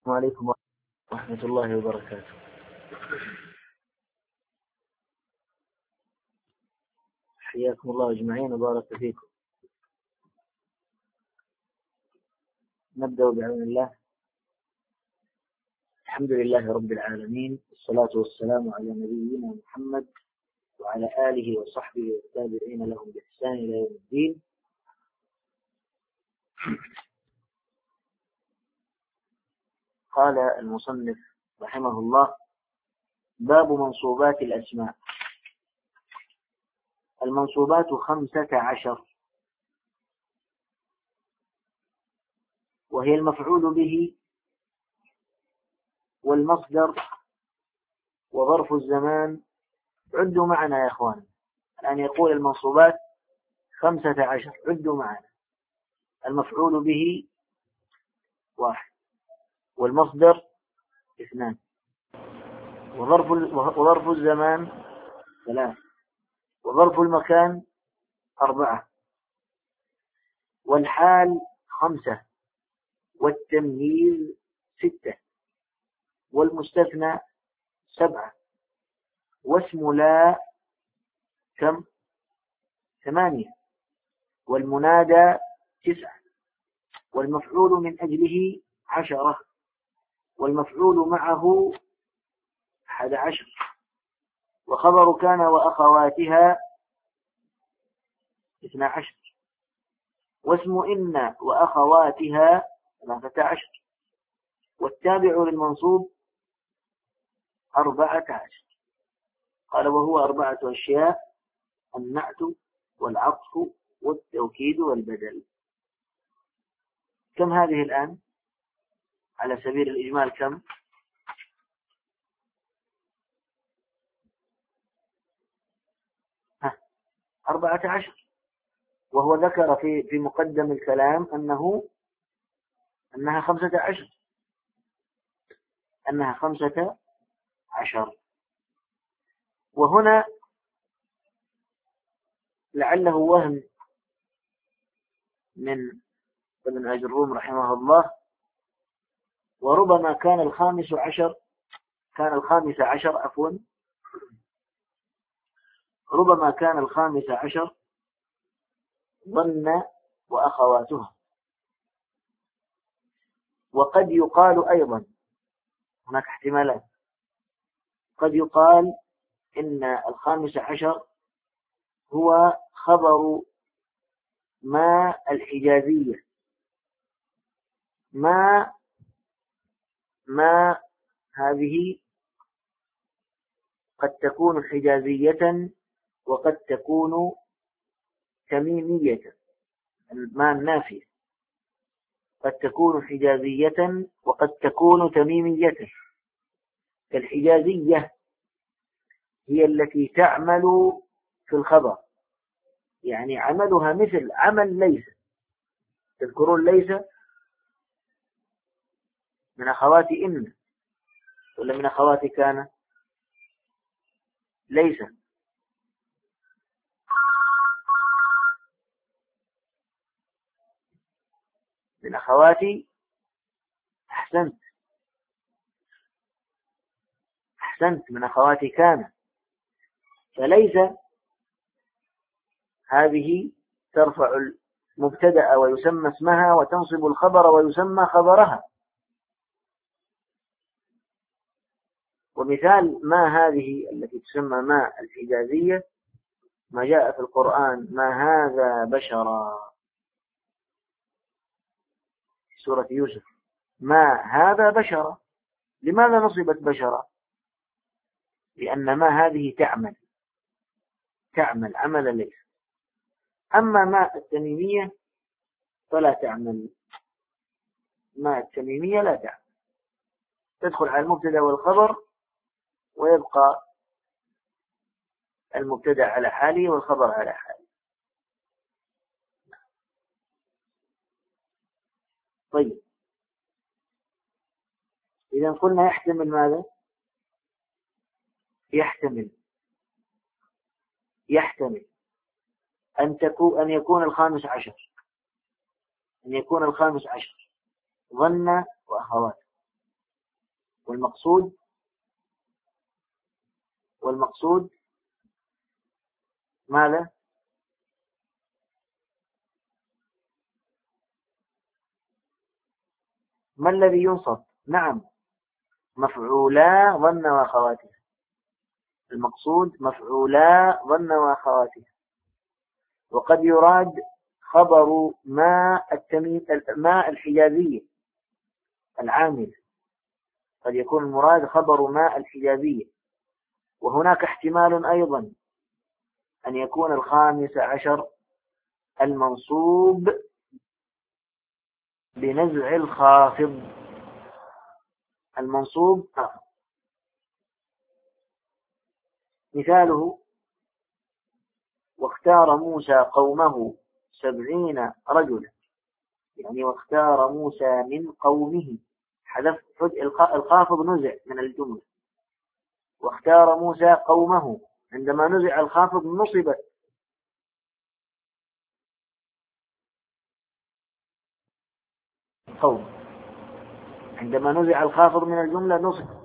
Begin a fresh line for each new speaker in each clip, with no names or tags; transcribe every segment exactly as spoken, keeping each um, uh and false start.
السلام عليكم ورحمة الله وبركاته. حياكم الله أجمعين وبارك فيكم. نبدأ بعون الله. الحمد لله رب العالمين، والصلاة والسلام على نبينا محمد وعلى آله وصحبه والتابعين لهم بإحسان إلى يوم الدين. قال المصنف رحمه الله: باب منصوبات الأسماء. المنصوبات خمسة عشر، وهي المفعول به والمصدر وظرف الزمان. عدوا معنا يا أخوان، الآن يقول المنصوبات خمسة عشر، عدوا معنا. المفعول به واحد، والمصدر اثنان، وظرف وظرف الزمان ثلاث، وظرف المكان أربعة، والحال خمسة، والتمييز ستة، والمستثنى سبعة، واسم لا كم؟ ثمانية، والمنادى تسعة، والمفعول من أجله عشرة، والمفعول معه أحد عشر، وخبر كان وأخواتها اثنى عشر، واسم إن وأخواتها ثلاثة عشر، والتابع للمنصوب أربعة عشر. قال: وهو أربعة أشياء: النعت والعطف والتوكيد والبدل. كم هذه الآن على سبيل الإجمال؟ كم؟ ها، أربعة عشر. وهو ذكر في في مقدم الكلام أنه أنها خمسة عشر أنها خمسة عشر. وهنا لعله وهم من ابن أجروم رحمه الله، وربما كان الخامس عشر كان الخامس عشر عفوا ربما كان الخامس عشر ظن وأخواتها. وقد يقال أيضا، هناك احتمالات، قد يقال إن الخامس عشر هو خبر ما الحجازية. ما ما هذه قد تكون حجازية وقد تكون تميمية. ما النافية قد تكون حجازية وقد تكون تميمية. الحجازية هي التي تعمل في الخبر، يعني عملها مثل عمل ليس. تذكرون ليس من أخوات إن ولا من أخوات كان؟ ليس من أخواتي. أحسنت أحسنت من أخواتي كان. فليس هذه ترفع المبتدأ ويسمى اسمها، وتنصب الخبر ويسمى خبرها. ومثال ما هذه التي تسمى ما الحجازية ما جاء في القرآن: ما هذا بشرا، في سورة يوسف. ما هذا بشرا. لماذا نصبت بشرا؟ لأن ما هذه تعمل تعمل عمل ليس. أما ما التميمية فلا تعمل. ما التميمية لا تعمل، تدخل على المبتدأ والخبر، ويبقى المبتدأ على حاله والخبر على حاله. طيب، إذا قلنا يحتمل ماذا؟ يحتمل يحتمل أن تكون أن يكون الخامس عشر أن يكون الخامس عشر ظن وأخواته، والمقصود والمقصود ماذا؟ ما الذي ينصب؟ نعم، مفعولا ظن وأخواته. المقصود مفعولا ظن وأخواته. وقد يراد خبر ما التمييز ما الحجازية العامل، قد يكون المراد خبر ما الحجازية. وهناك احتمال أيضا أن يكون الخامس عشر المنصوب بنزع الخافض. المنصوب مثاله: واختار موسى قومه سبعين رجلا، يعني واختار موسى من قومه، حذف الخافض نزع من الجملة. واختار موسى قومه، عندما نزع الخافض نصب قوم، عندما نزع الخافض من الجملة نصب.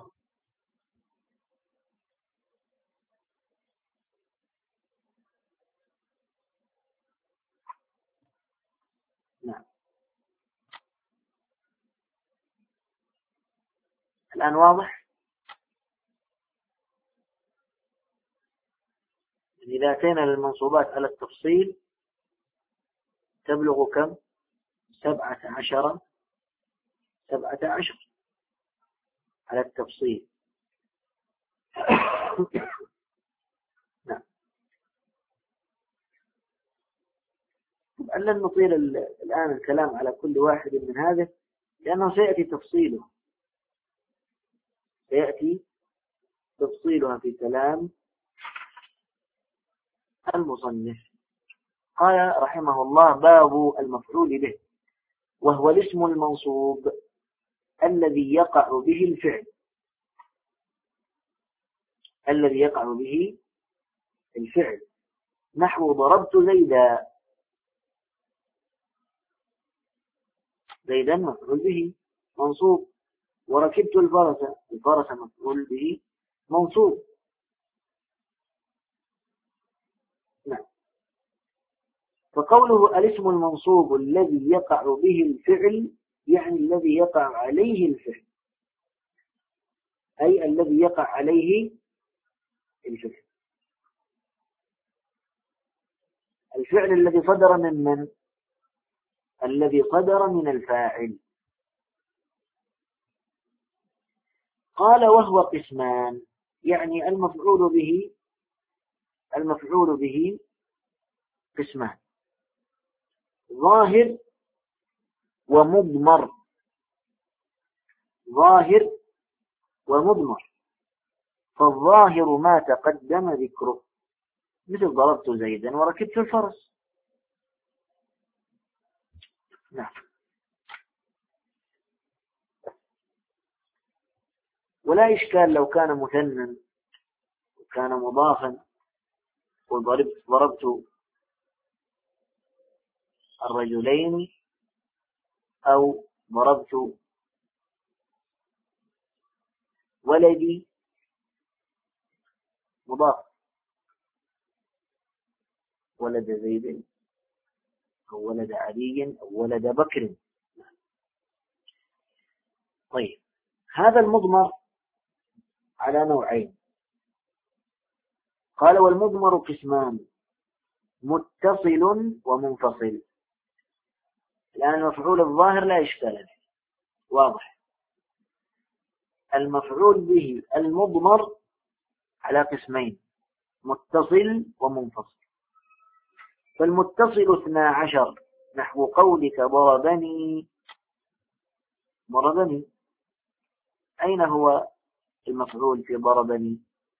نعم. الآن واضح؟ إذا أتينا للمنصوبات على التفصيل تبلغ كم؟ سبعة عشر سبعة عشر على التفصيل. نعم. لن نطيل الآن الكلام على كل واحد من هذه، لأنه سيأتي تفصيله سيأتي تفصيلها في كلام المصنف. قال رحمه الله: باب المفعول به، وهو الاسم المنصوب الذي يقع به الفعل الذي يقع به الفعل نحو ضربت زيدا. زيدا مفعول به منصوب. وركبت الفرس، الفرس مفعول به منصوب. نعم. فقوله الاسم المنصوب الذي يقع به الفعل يعني الذي يقع عليه الفعل، أي الذي يقع عليه الفعل. الفعل الذي صدر من من؟ الذي صدر من الفاعل. قال: وهو قسمان، يعني المفعول به المفعول به قسمان: ظاهر ومضمر. ظاهر ومضمر. فالظاهر ما تقدم ذكره، مثل ضربت زيدا وركبت الفرس. نعم. ولا إشكال لو كان مثنى وكان مضافا، وضربت ضربت الرجلين، أو ضربت ولدي مضاف، ولد زيد أو ولد علي أو ولد بكر. طيب، هذا المضمر على نوعين. قال: والمضمر قسمان: متصل ومنفصل. الآن المفعول الظاهر لا إشكال له، واضح. المفعول به المضمر على قسمين: متصل ومنفصل. فالمتصل اثنا عشر، نحو قولك ضربني. ضربني، أين هو المفعول في ضربني؟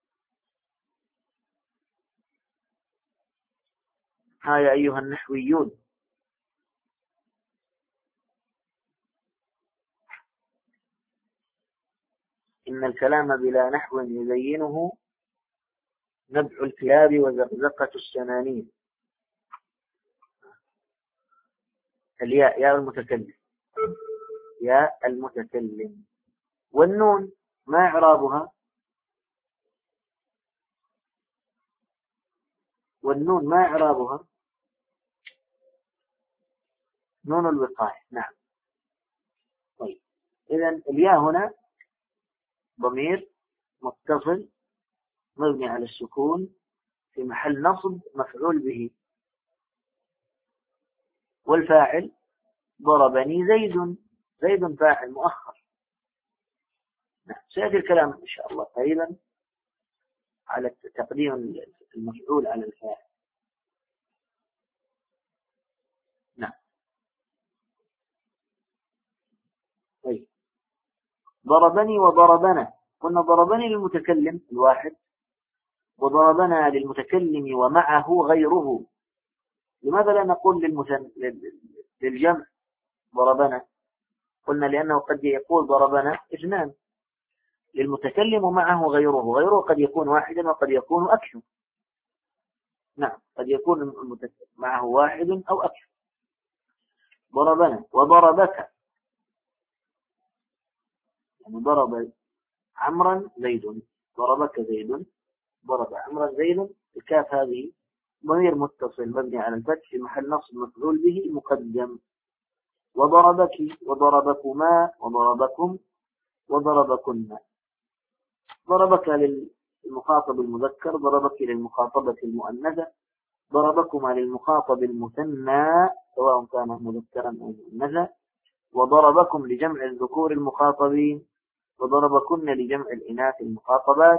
ها يا أيها النحويون. إن الكلام بلا نحو يزينه نبع الكلاب وزقزقة السنانين. الياء، يا المتكلم، يا المتكلم. والنون ما إعرابها؟ والنون ما إعرابها؟ نون الوقاية. نعم. طيب إذن الياء هنا ضمير متصل مبني على السكون في محل نصب مفعول به. والفاعل ضربني زيد، زيد فاعل مؤخر. نعم. سيأتي الكلام إن شاء الله قريبا على تقديم المفعول على الفاعل. نعم. طيب ضربني وضربنا، قلنا ضربني للمتكلم الواحد، وضربنا للمتكلم ومعه غيره. لماذا لا نقول للمثن... للجمع ضربنا؟ قلنا لأنه قد يقول ضربنا اثنان، للمتكلم ومعه غيره، غيره قد يكون واحدا وقد يكون أكثر. نعم، قد يكون المتكلم معه واحد أو أكثر. ضربنا. وضربك، يعني ضرب عمرا زيد، ضربك زيد، ضرب عمرا زيد. الكاف هذه ضمير متصل مبني على الفتح في محل نصب مفعول به مقدم. وضربك وضربكما وضربكم وضربكن. ضربك للمخاطب المذكر، ضربك للمخاطبة المؤنثة، ضربكما للمخاطب المثنى سواء كان مذكرا أو مؤنثا، وضربكم لجمع الذكور المخاطبين، وضربكن لجمع الإناث المخاطبات،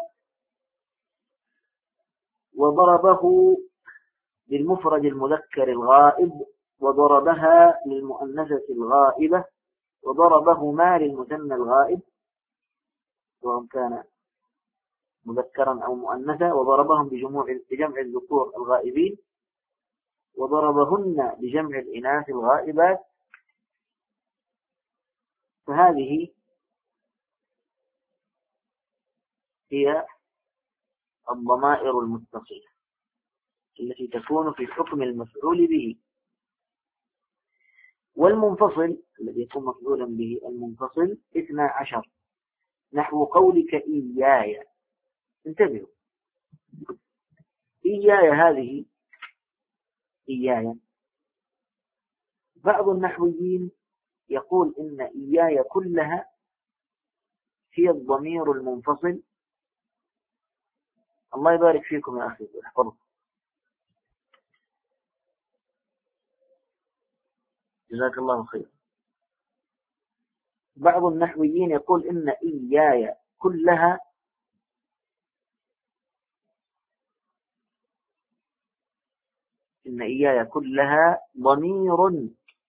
وضربه للمفرد المذكر الغائب، وضربها للمؤنثة الغائبة، وضربهما للمثنى الغائب سواء كان مذكرا أو مؤنثا، وضربهم بجموع بجمع الذكور الغائبين، وضربهن بجمع الإناث الغائبات. فهذه هي الضمائر المتصلة التي تكون في حكم المفعول به. والمنفصل الذي يكون مفعولا به المنفصل اثنا عشر، نحو قولك إياي. انتبهوا، إياي هذه إياي بعض النحويين يقول إن إياي كلها هي الضمير المنفصل. الله يبارك فيكم يا أخي احفظوا، جزاك الله خير. بعض النحويين يقول إن إياي كلها إن إياي كلها ضمير،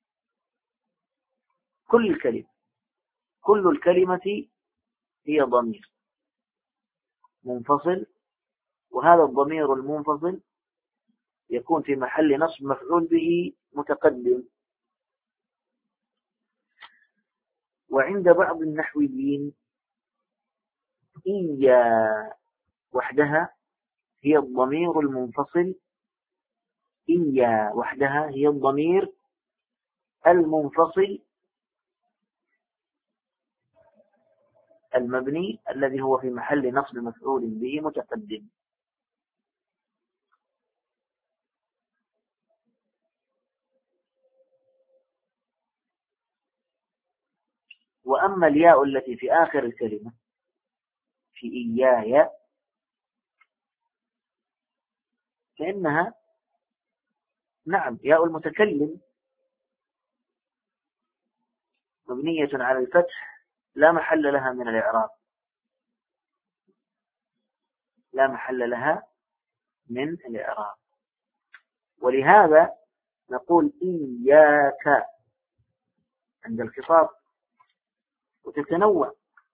كل الكلمة، كل الكلمة هي ضمير منفصل، وهذا الضمير المنفصل يكون في محل نصب مفعول به متقدم. وعند بعض النحويين إيا وحدها هي الضمير المنفصل، إيا وحدها هي الضمير المنفصل المبني الذي هو في محل نصب مفعول به متقدم. وأما الياء التي في آخر الكلمة في إياي فإنها نعم ياء المتكلم مبنية على الفتح لا محل لها من الإعراب، لا محل لها من الإعراب. ولهذا نقول إياك عند الخطاب وتتنوع،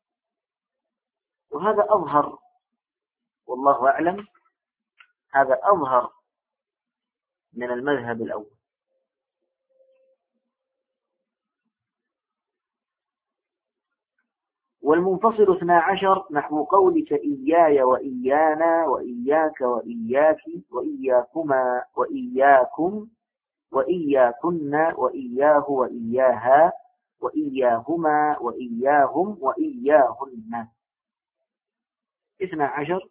وهذا أظهر والله أعلم، هذا أظهر من المذهب الأول. والمنفصل اثنا عشر نحو قولك إياي وإيانا وإياك وإياك وإياكما وإياكم وإياكن وإياه وإياها وإياهما وإياهم وإياهن. اثنا عشر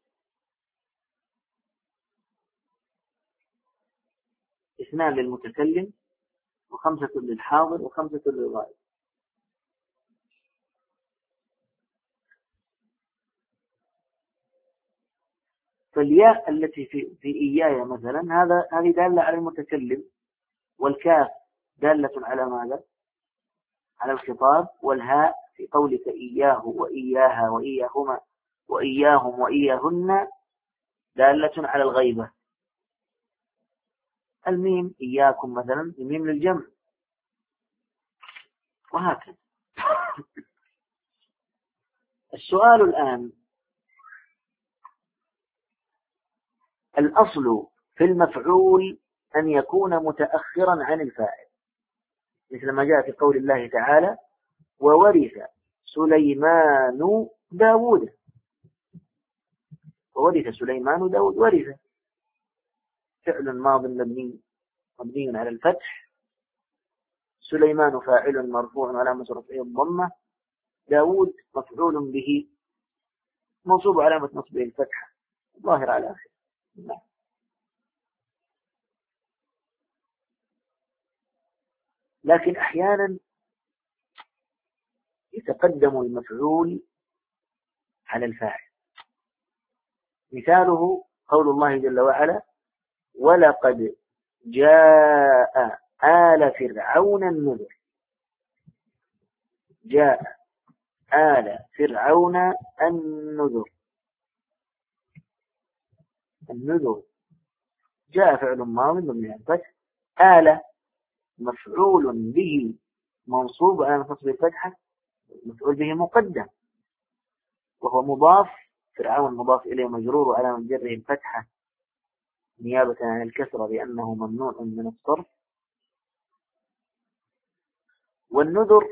اثنان للمتكلم وخمسة للحاضر وخمسة للغائب. فالياء التي في, في إياي مثلا هذا هذه دالة على المتكلم، والكاف دالة على ماذا؟ على الخطاب، والهاء في قولك إياه وإياها وإياهما وإياهم وإياهن دالة على الغيبة. الميم إياكم مثلا الميم للجمع، وهكذا. السؤال الآن، الأصل في المفعول أن يكون متأخرا عن الفاعل، مثل ما جاء في قول الله تعالى وورث سليمان داود. وورث سليمان داود، ورث فعل ماض مبني مبني على الفتح، سليمان فاعل مرفوع علامة رفعه الضمة، داود مفعول به منصوب علامة نصبه الفتحة ظاهر على آخر. لكن أحيانا يتقدم المفعول على الفاعل. مثاله قول الله جل وعلا ولقد جاء آل فرعون النذر. جاء آل فرعون النذر، النذر جاء فعل ماض مبني على الفتح، آل مفعول به منصوب على نصب الفتحة، مفعول به مقدم وهو مضاف، فرعون مضاف إليه مجرور وعلامة جره الفتحة نيابة عن الكسرة لأنه ممنوع من الصرف. والنذر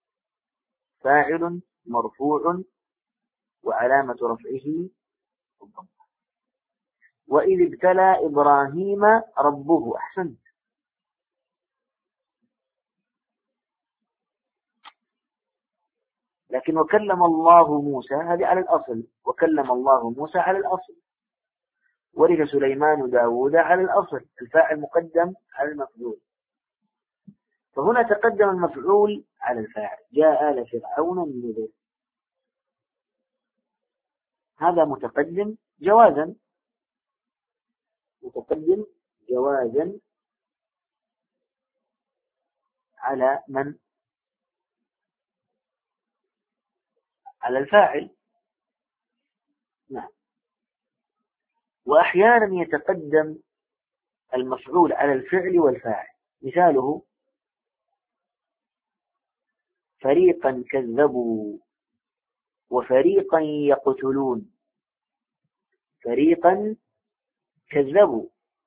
فاعل مرفوع وعلامة رفعه الضمة. وإذ ابتلى إبراهيم ربه، أحسنت. لكن وكلم الله موسى هذه على الأصل، وكلم الله موسى على الأصل. ورث سليمان داود على الأصل، الفاعل مقدم على المفعول. فهنا تقدم المفعول على الفاعل، جاء آل فرعون النذر، هذا متقدم جوازا، متقدم جوازا على من؟ على الفاعل. نعم. وأحيانا يتقدم المفعول على الفعل والفاعل. مثاله فريقا كذبوا وفريقا يقتلون. فريقا كذبوا،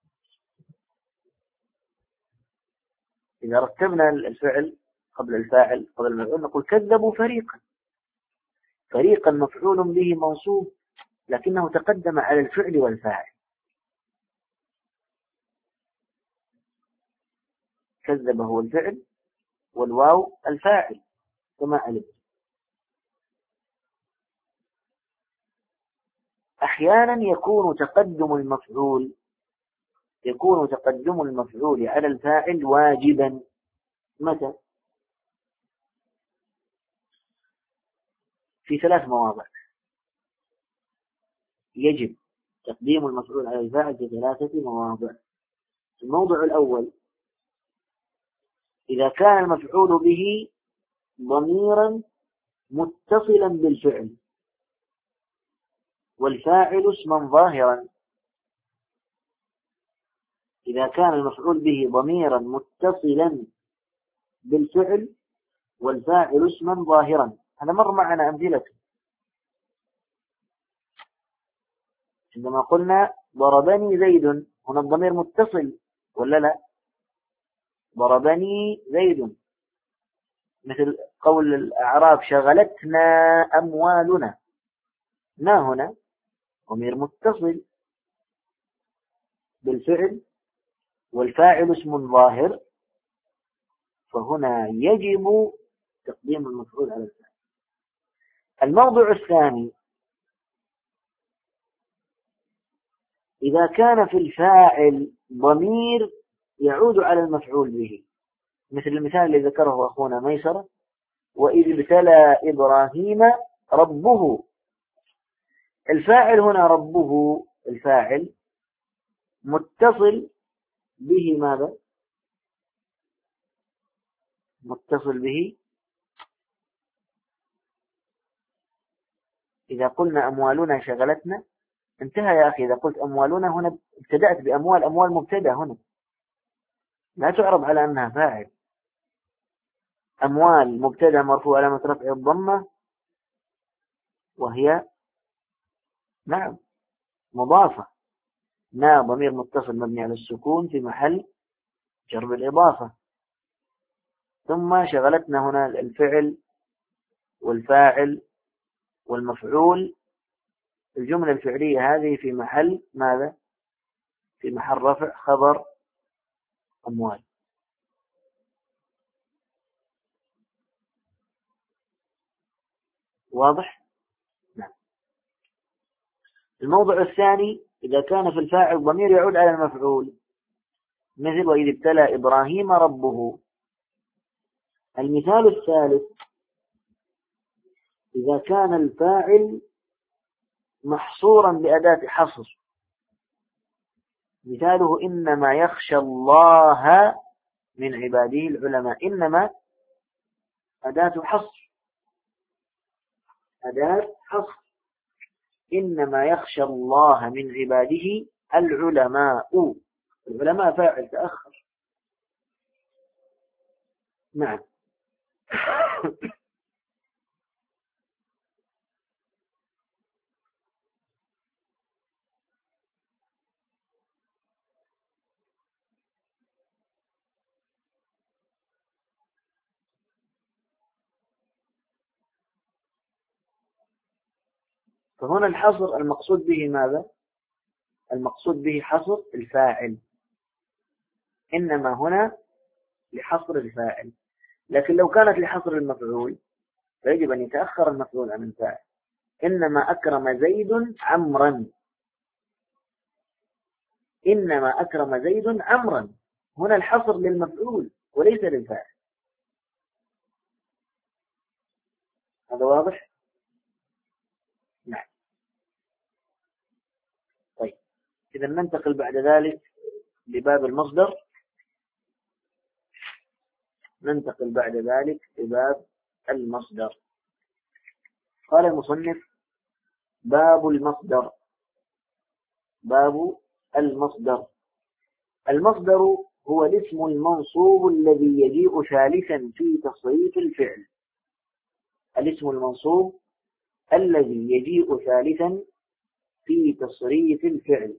إذا رتبنا الفعل قبل الفاعل قبل المفعول نقول كذبوا فريقا. فريقا مفعول به منصوب لكنه تقدم على الفعل والفاعل. كذب هو الفعل والواو الفاعل كما علم. أحيانا يكون تقدم المفعول يكون تقدم المفعول على الفاعل واجبا. متى؟ في ثلاث مواضع يجب تقديم المفعول على الفاعل في ثلاثة مواضع. الموضع الأول إذا كان المفعول به ضميرا متصلا بالفعل والفاعل اسما ظاهرا. إذا كان المفعول به ضميرا متصلا بالفعل والفاعل اسما ظاهرا، هذا مر معنا أمثلة عندما قلنا ضربني زيد، هنا الضمير متصل ولا لا؟ ضربني زيد. مثل قول الأعراب شغلتنا أموالنا، ما هنا ضمير متصل بالفعل والفاعل اسم ظاهر، فهنا يجب تقديم المفعول على الفاعل. الموضوع الثاني إذا كان في الفاعل ضمير يعود على المفعول به، مثل المثال اللي ذكره أخونا ميسر: وإذ ابتلى إبراهيم ربه. الفاعل هنا ربه، الفاعل متصل به ماذا؟ متصل به إذا قلنا أموالنا شغلتنا انتهى يا أخي. إذا قلت أموالنا هنا ابتدأت بأموال، أموال مبتدأ هنا لا تعرب على أنها فاعل. أموال مبتدأ مرفوع علامة رفع الضمة، وهي نعم مضافة. نا ضمير متصل مبني على السكون في محل جر بالإضافة. ثم شغلتنا هنا الفعل والفاعل والمفعول. الجملة الفعلية هذه في محل ماذا؟ في محل رفع خبر أموال. واضح؟ نعم. الموضع الثاني: إذا كان في الفاعل ضمير يعود على المفعول، مثل وإذ ابتلى إبراهيم ربه. المثال الثالث: إذا كان الفاعل محصورا بأداة حصر، مثاله إنما يخشى الله من عباده العلماء. إنما أداة حصر، أداة حصر. إنما يخشى الله من عباده العلماء. العلماء فاعل تأخر. نعم. فهنا الحصر المقصود به ماذا؟ المقصود به حصر الفاعل. إنما هنا لحصر الفاعل، لكن لو كانت لحصر المفعول فيجب أن يتأخر المفعول عن الفاعل. إنما أكرم زيد عمرا. إنما أكرم زيد عمرا. هنا الحصر للمفعول وليس للفاعل. هذا واضح؟ نعم. طيب، إذا ننتقل بعد ذلك لباب المصدر. ننتقل بعد ذلك لباب المصدر. قال المصنف: باب المصدر. باب المصدر. المصدر هو الاسم المنصوب الذي يجيء ثالثا في تصريف الفعل. الاسم المنصوب الذي يجيء ثالثا في تصريف الفعل،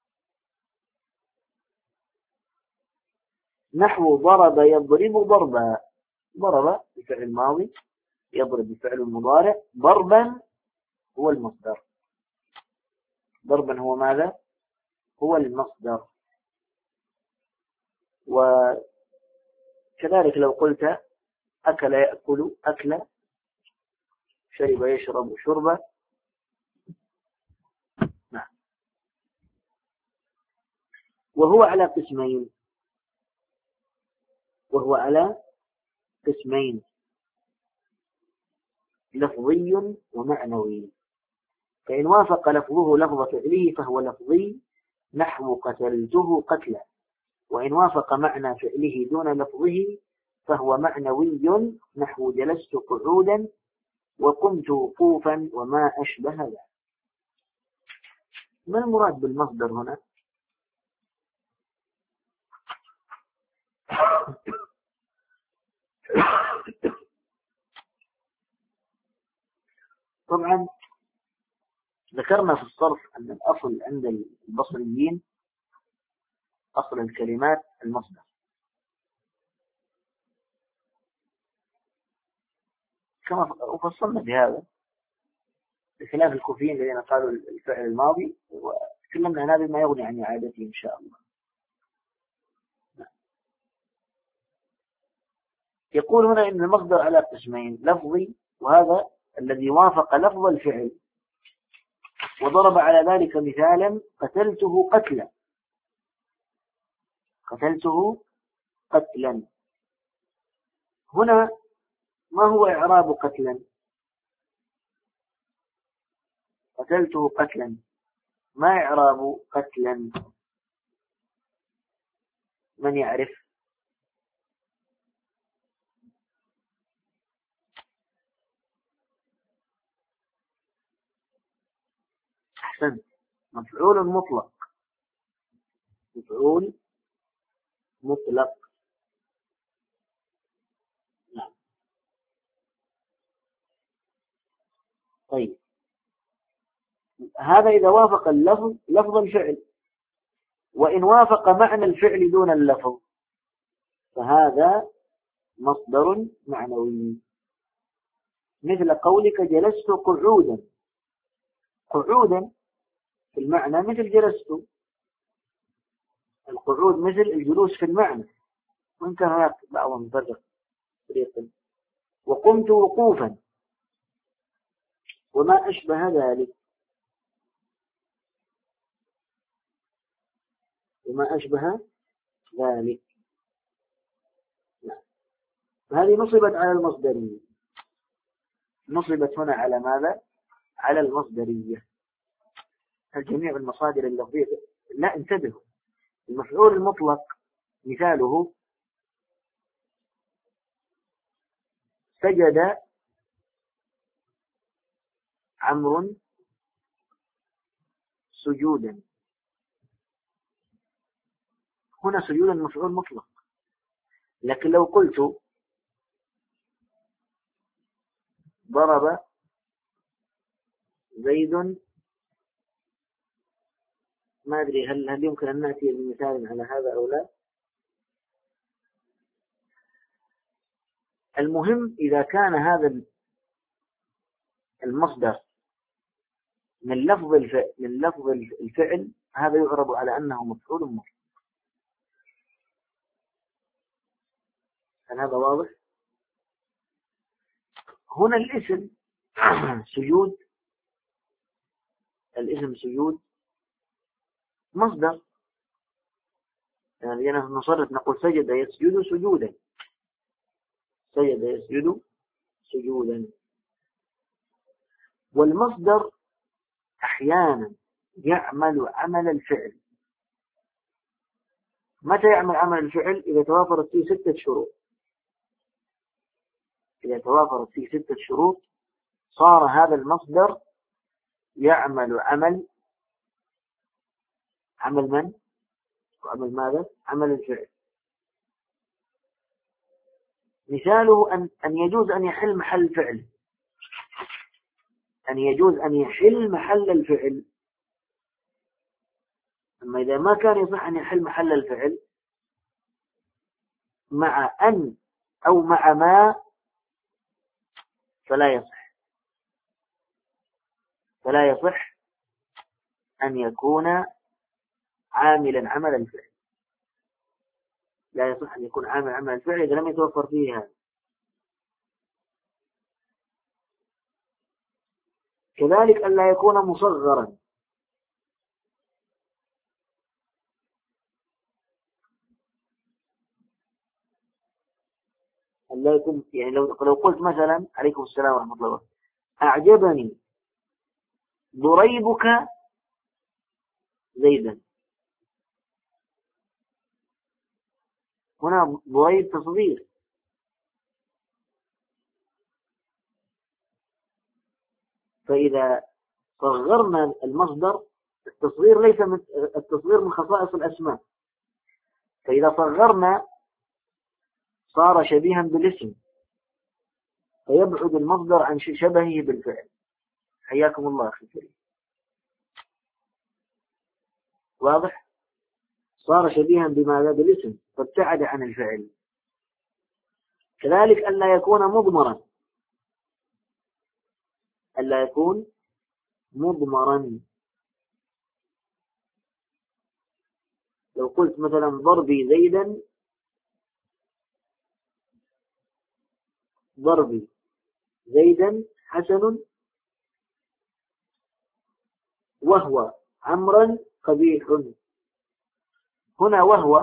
نحو ضرب يضرب ضربا. ضرب بفعل الماضي، يضرب بفعل المضارع، ضربا هو المصدر. ضربا هو ماذا؟ هو المصدر. وكذلك لو قلت أكل يأكل أكل، شرب يشرب شربا. نعم. وهو على قسمين. وهو على قسمين لفظي ومعنوي. فإن وافق لفظه لفظ فعله فهو لفظي، نحو قتلته قتلا. وإن وافق معنى فعله دون لفظه فهو معنوي، نحو جلست قعودا وقمت وقوفا وما أشبه ذلك. ما المراد بالمصدر هنا؟ طبعا ذكرنا في الصرف أن الأصل عند البصريين أصل الكلمات المصدر، كما وفصلنا بهذا بخلاف الكوفيين الذين قالوا الفعل الماضي، وتكلمنا عن هذا ما يغني عن إعادته إن شاء الله. يقول هنا إن المصدر على قسمين: لفظي، وهذا الذي وافق لفظ الفعل. وضرب على ذلك مثالا: قتلته قتلا. قتلته قتلا. هنا ما هو إعراب قتلا؟ قتلته قتلا، ما إعراب قتلا؟ من يعرف؟ أحسن، مفعول مطلق. مفعول مطلق. نعم. طيب، هذا إذا وافق اللفظ لفظ الفعل، وإن وافق معنى الفعل دون اللفظ فهذا مصدر معنوي. مثل قولك جلست قعودا. قعودا في المعنى مثل جلست، القعود مثل الجلوس في المعنى، وإن كان هناك بعض مفرق طريقا. وقمت وقوفا وما أشبه ذلك، وما أشبه ذلك. نعم. هذه نصبت على المصدرية. نصبت هنا على ماذا؟ على المصدرية. الجميع المصادر اللفظية. لا، انتبهوا، المفعول المطلق مثاله: سجد عمرو سجودا. هنا سجودا مفعول مطلق. لكن لو قلت ضرب زيد، ما أدري هل هل يمكن أن نأتي بمثال على هذا أو لا. المهم إذا كان هذا المصدر من لفظ الفعل من لفظ الفعل هذا يعرب على أنه مفعول مطلق. هل هذا واضح؟ هنا الاسم سجود، الاسم سجود مصدر، يعني نصرف نقول سجد يسجد سجودا. سجد يسجد سجودا. والمصدر أحيانا يعمل عمل الفعل. متى يعمل عمل الفعل؟ إذا توافرت فيه ستة شروط. إذا توافرت فيه ستة شروط صار هذا المصدر يعمل عمل عمل من؟ وعمل ماذا؟ عمل الفعل. مثاله أن أن يجوز أن يحل محل الفعل. أن يجوز أن يحل محل الفعل. أما إذا ما كان يصح أن يحل محل الفعل مع أن أو مع ما فلا يصح. فلا يصح أن يكون عاملا عمل الفعل. لا يصح أن يكون عامل عمل الفعل إذا لم يتوفر فيه هذا. كذلك ألا يكون مصغرا. ألا يكون، يعني لو لو قلت مثلا عليكم السلام ورحمة الله وبركاته: أعجبني ضريبك زيدا. هنا ضريب تصغير. فإذا صغرنا المصدر، التصغير ليس من التصغير من خصائص الأسماء، فإذا صغرنا صار شبيها بالاسم فيبعد المصدر عن شبهه بالفعل. حياكم الله أخي الكريم. واضح؟ صار شبيها بماذا؟ بالاسم، فابتعد عن الفعل. كذلك ألا يكون مضمرا. ألا يكون مضمرا. لو قلت مثلا ضربي زيدا، ضربي زيدا حسن وهو عمرا قبيح. هنا وهو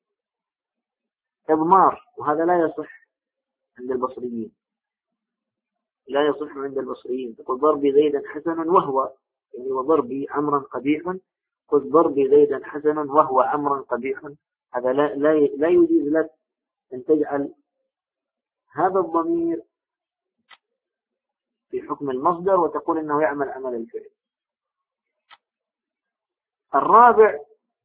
إضمار، وهذا لا يصح عند البصريين، لا يصح عند البصريين. تقول ضربي زيدا حسنا وهو، يعني وضربي عمرا قبيح، قل ضربي زيدا حسنا وهو عمرا قبيح. هذا لا, لا, لا يجيز لك أن تجعل هذا الضمير في حكم المصدر وتقول إنه يعمل عمل الفعل. الرابع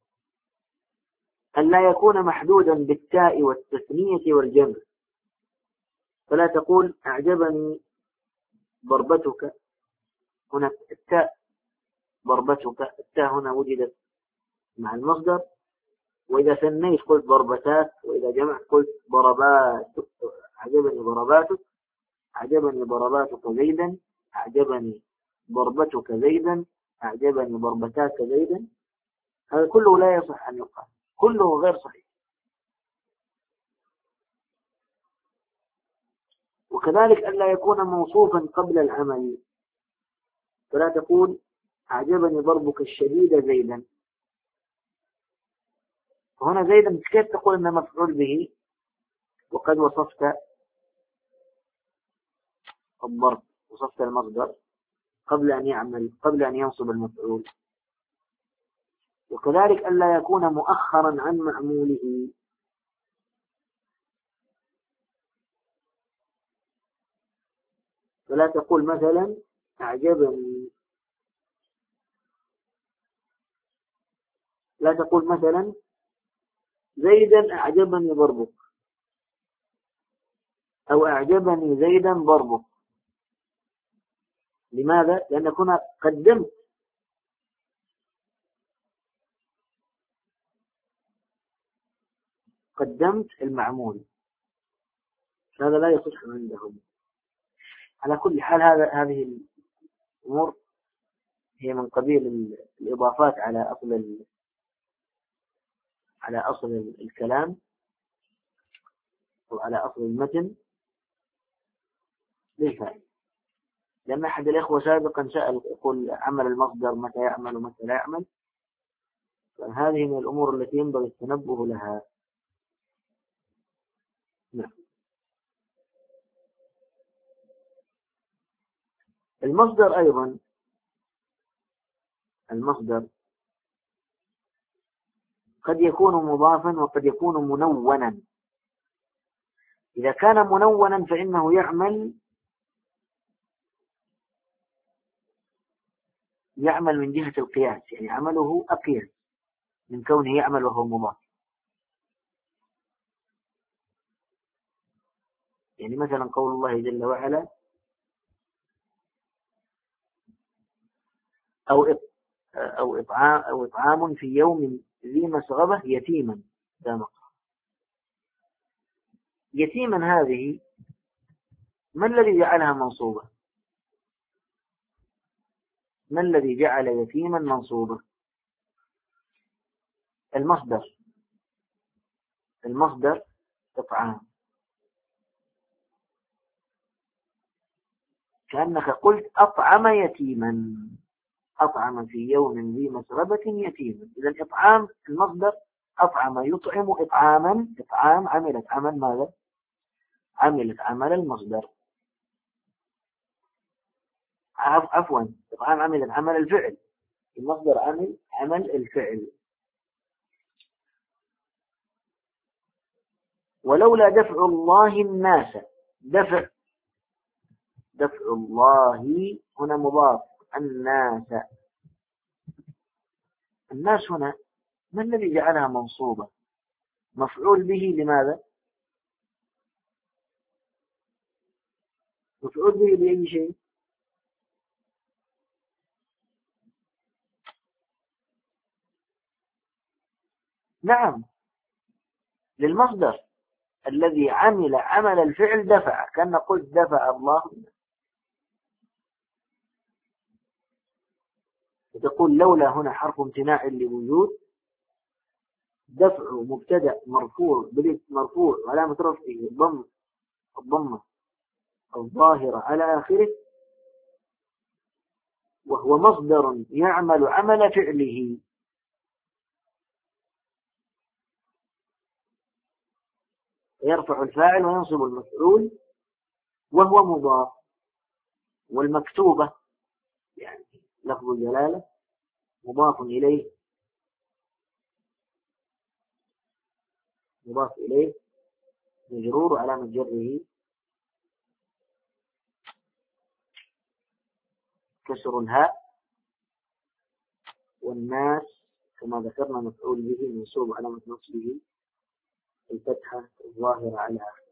أن لا يكون محدودا بالتاء والتثنية والجمع، فلا تقول أعجبني ضربتك، هنا التاء ضربتك، التاء هنا وجدت مع المصدر، وإذا ثنيت قلت ضربتات، وإذا جمعت قلت ضربات. أعجبني ضرباتك، أعجبني ضرباتك زيدا، أعجبني ضربتك زيدا، أعجبني ضربتاك زيدا. هذا كله لا يصح أن يقال، كله غير صحيح. وكذلك ألا يكون موصوفا قبل العمل، فلا تقول أعجبني ضربك الشديد زيدا. وهنا زيدا كيف تقول أنه مفعول به وقد وصفت الضرب، وصفت المصدر قبل أن يعمل، قبل أن ينصب المفعول. وكذلك ألا يكون مؤخرا عن معموله، فلا تقول مثلا أعجبني، لا تقول مثلا زيدا أعجبني ضربك، أو أعجبني زيدا ضربك. لماذا؟ لأنك هنا قدمت قدمت المعمول، هذا لا يصح عندهم. على كل حال هذا هذه الأمور هي من قبيل الإضافات على أصل على أصل الكلام أو على أصل المتن للفائدة. لأن أحد الإخوة سابقا سأل يقول عمل المصدر متى يعمل ومتى لا يعمل، فهذه من الأمور التي ينبغي التنبه لها. نعم. المصدر أيضا، المصدر قد يكون مضافا وقد يكون منونا. إذا كان منونا فإنه يعمل يعمل من جهة القياس، يعني عمله أقيس من كونه يعمل وهو مضاف. يعني مثلا قول الله جل وعلا أو أو إطعام أو إطعام في يوم ذي مسغبة يتيما ذا مقربة. يتيما هذه ما الذي جعلها منصوبة؟ ما الذي جعل يتيما منصوبة؟ المصدر، المصدر إطعام، كأنك قلت أطعم يتيما، أطعم في يوم ذي مسغبة يتيما. إذا إطعام المصدر أطعم يطعم إطعاما، إطعام عملت عمل ماذا؟ عملت عمل المصدر. عفوا إطعام عملت عمل الفعل، المصدر عمل عمل الفعل. ولولا دفع الله الناس، دفع دفع الله هنا مضاف، الناس، الناس هنا ما الذي جعلها منصوبة؟ مفعول به. لماذا؟ مفعول به بأي شيء؟ نعم، للمصدر الذي عمل عمل الفعل دفع، كان قلت دفع الله. وتقول لولا هنا حرف امتناع لوجود، دفع مبتدأ مرفوع مرفوع علامة رفعه الضم الضمة الظاهرة على آخره، وهو مصدر يعمل عمل فعله. يرفع الفاعل وينصب المفعول وهو مضاف. والمكتوبة يعني لفظ الجلالة مضاف إليه مضاف إليه مجرور علامة جره كسر الهاء. والناس كما ذكرنا مفعول به منصوب علامة نصبه الفتحة الظاهرة على آخره.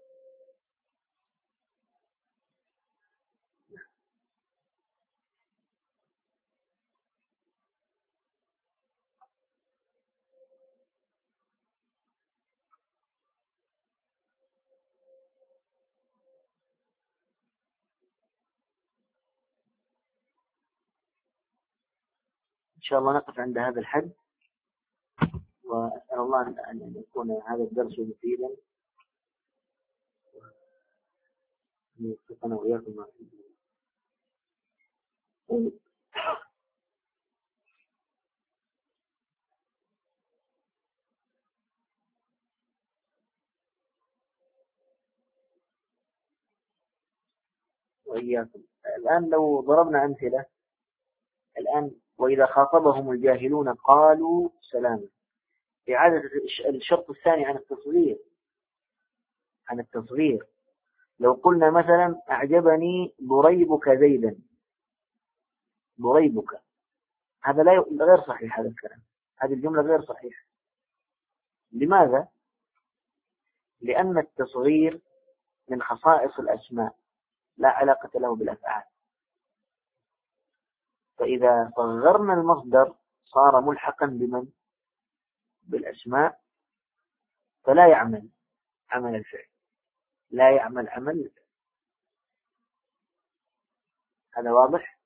إن شاء الله نقف عند هذا الحد، وأسأل الله أن يكون هذا الدرس مفيدا أن يوفقنا وإياكم ما فيه. وإياكم. الآن لو ضربنا أمثلة الآن، وإذا خاطبهم الجاهلون قالوا سلاما. إعادة الشرط الثاني عن التصغير عن التصغير لو قلنا مثلا أعجبني ضريبك زيدا، ضريبك، هذا لا غير صحيح. هذا الكلام، هذه الجملة غير صحيحة. لماذا؟ لأن التصغير من خصائص الأسماء لا علاقة له بالأفعال. فإذا صغرنا المصدر صار ملحقا بمن؟ بالأسماء، فلا يعمل عمل الفعل، لا يعمل عمل الفعل. هذا واضح؟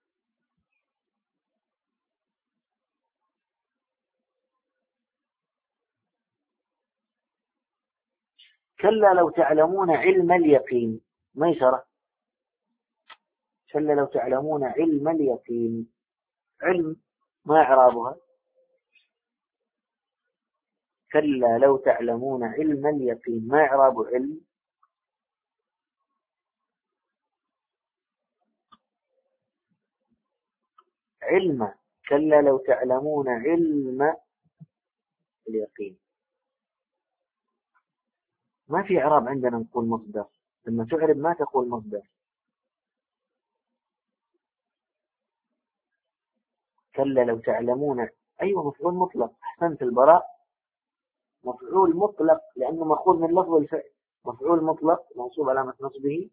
كلا لو تعلمون علم اليقين ميسرة. كلا لو تعلمون علم اليقين، علم ما إعرابها؟ كلا لو تعلمون علم اليقين، ما إعراب علم؟ علم. كلا لو تعلمون علم اليقين، ما في إعراب عندنا نقول مصدر. لما تعرب ما تقول مصدر. كلا لو تعلمون، أيوة مفعول مطلق. أحسنت البراء، مفعول مطلق لأنه مأخوذ من لفظ الفعل. مفعول مطلق منصوب علامة نصبه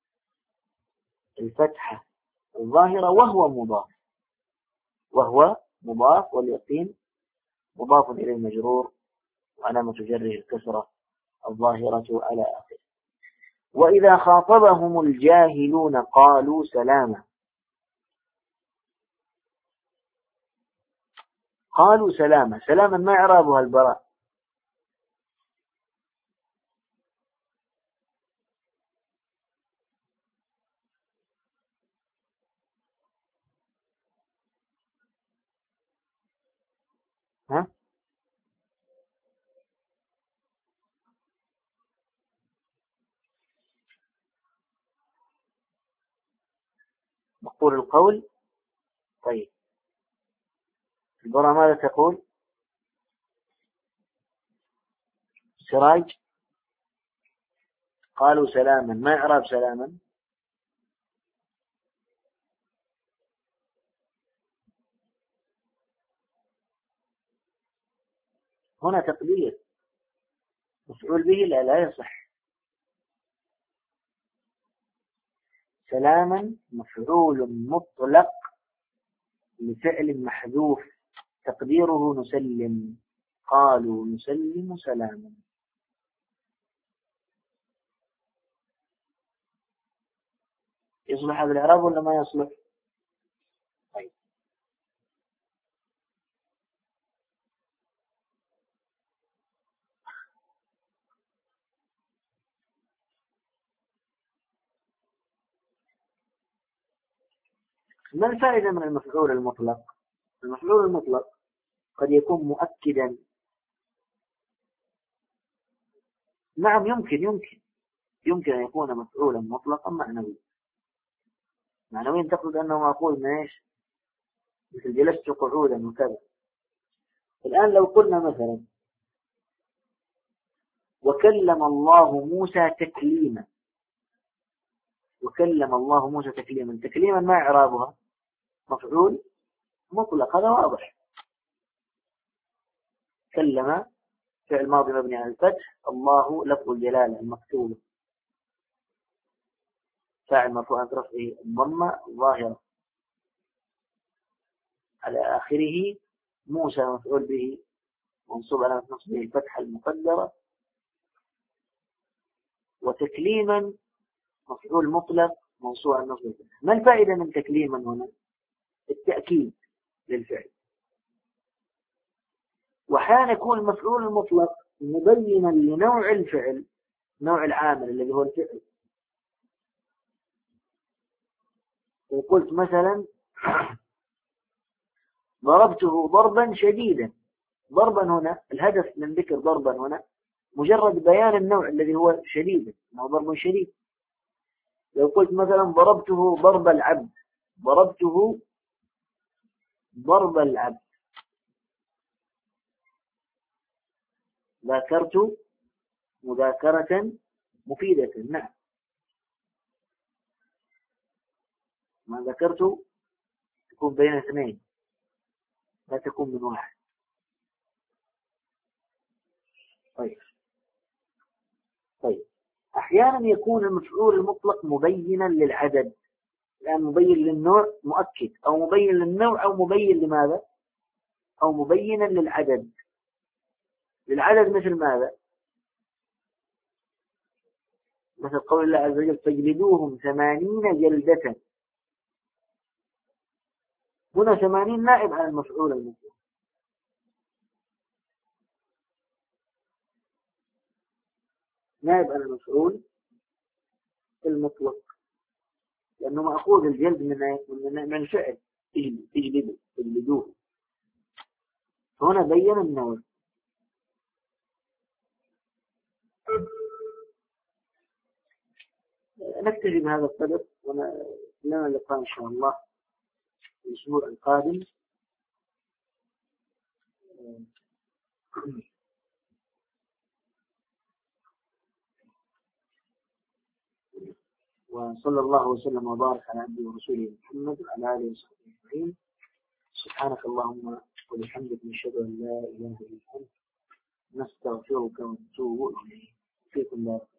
الفتحة الظاهرة وهو مضاف. وهو مضاف واليقين مضاف إليه مجرور وعلامة جره الكسرة الظاهرة على آخره. وإذا خاطبهم الجاهلون قالوا سلاما. قالوا سلاما، سلاما ما إعرابها البراء؟ ها؟ مقول القول. طيب البراء ماذا تقول؟ سراج قالوا سلاما، ما إعراب سلاما؟ هنا تقدير مفعول به لا لا يصح. سلاما مفعول مطلق لفعل محذوف تقديره نسلم. قالوا نسلم سلاما. يصلح هذا الإعراب ولا ما يصلح؟ طيب ما الفائدة من المفعول المطلق؟ المفعول المطلق قد يكون مؤكدا. نعم يمكن يمكن يمكن أن يكون مفعولا مطلقا معنويا. معنويا تقصد أنه معقول من إيش؟ مثل جلست قعودا وكذا. الآن لو قلنا مثلا وكلم الله موسى تكليما، وكلم الله موسى تكليما، تكليما ما إعرابها؟ مفعول مطلق، هذا واضح. كلم فعل ماضي مبني على الفتح، الله لفظ الجلالة المكتوب، فاعل مرفوع عن رفعه الضمة الظاهرة على آخره، موسى مفعول به منصوب على نصبه الفتحة المقدرة، وتكليما مفعول مطلق منصوب على نصبه الفتحة. ما الفائدة من تكليما هنا؟ التأكيد للفعل. وحين يكون المفعول المطلق مبينا لنوع الفعل، نوع العامل الذي هو الفعل. وقلت مثلا ضربته ضربا شديدا، ضربا هنا الهدف من ذكر ضربا هنا مجرد بيان النوع الذي هو شديد، انه ضرب شديد. لو قلت مثلا ضربته ضرب العبد، ضربته ضرب العبد، ذاكرت مذاكرة مفيدة. نعم، ما ذكرت تكون بين اثنين لا تكون من واحد. طيب طيب أحيانا يكون المفعول المطلق مبينا للعدد، يعني مبين للنوع مؤكد، أو مبين للنوع، أو مبين لماذا، أو مبينا للعدد. للعدد مثل ماذا؟ مثل قول الله عز وجل فاجلدوهم ثمانين جلدة. هنا ثمانين نائب عن المفعول المطلق. نائب عن المفعول المطلق، لأنه مأخوذ الجلد من من من الفعل اجلدوا اجلدوه. هنا بين النوع. نكتفي بهذا القدر، ولنا اللقاء إن شاء الله الأسبوع القادم. وصلى الله وسلم وبارك على عبده ورسوله محمد وعلى آله وصحبه أجمعين. سبحانك اللهم وبحمدك نشهد أن لا إله إلا أنت نستغفرك ونتوب إليك. فيكم الله.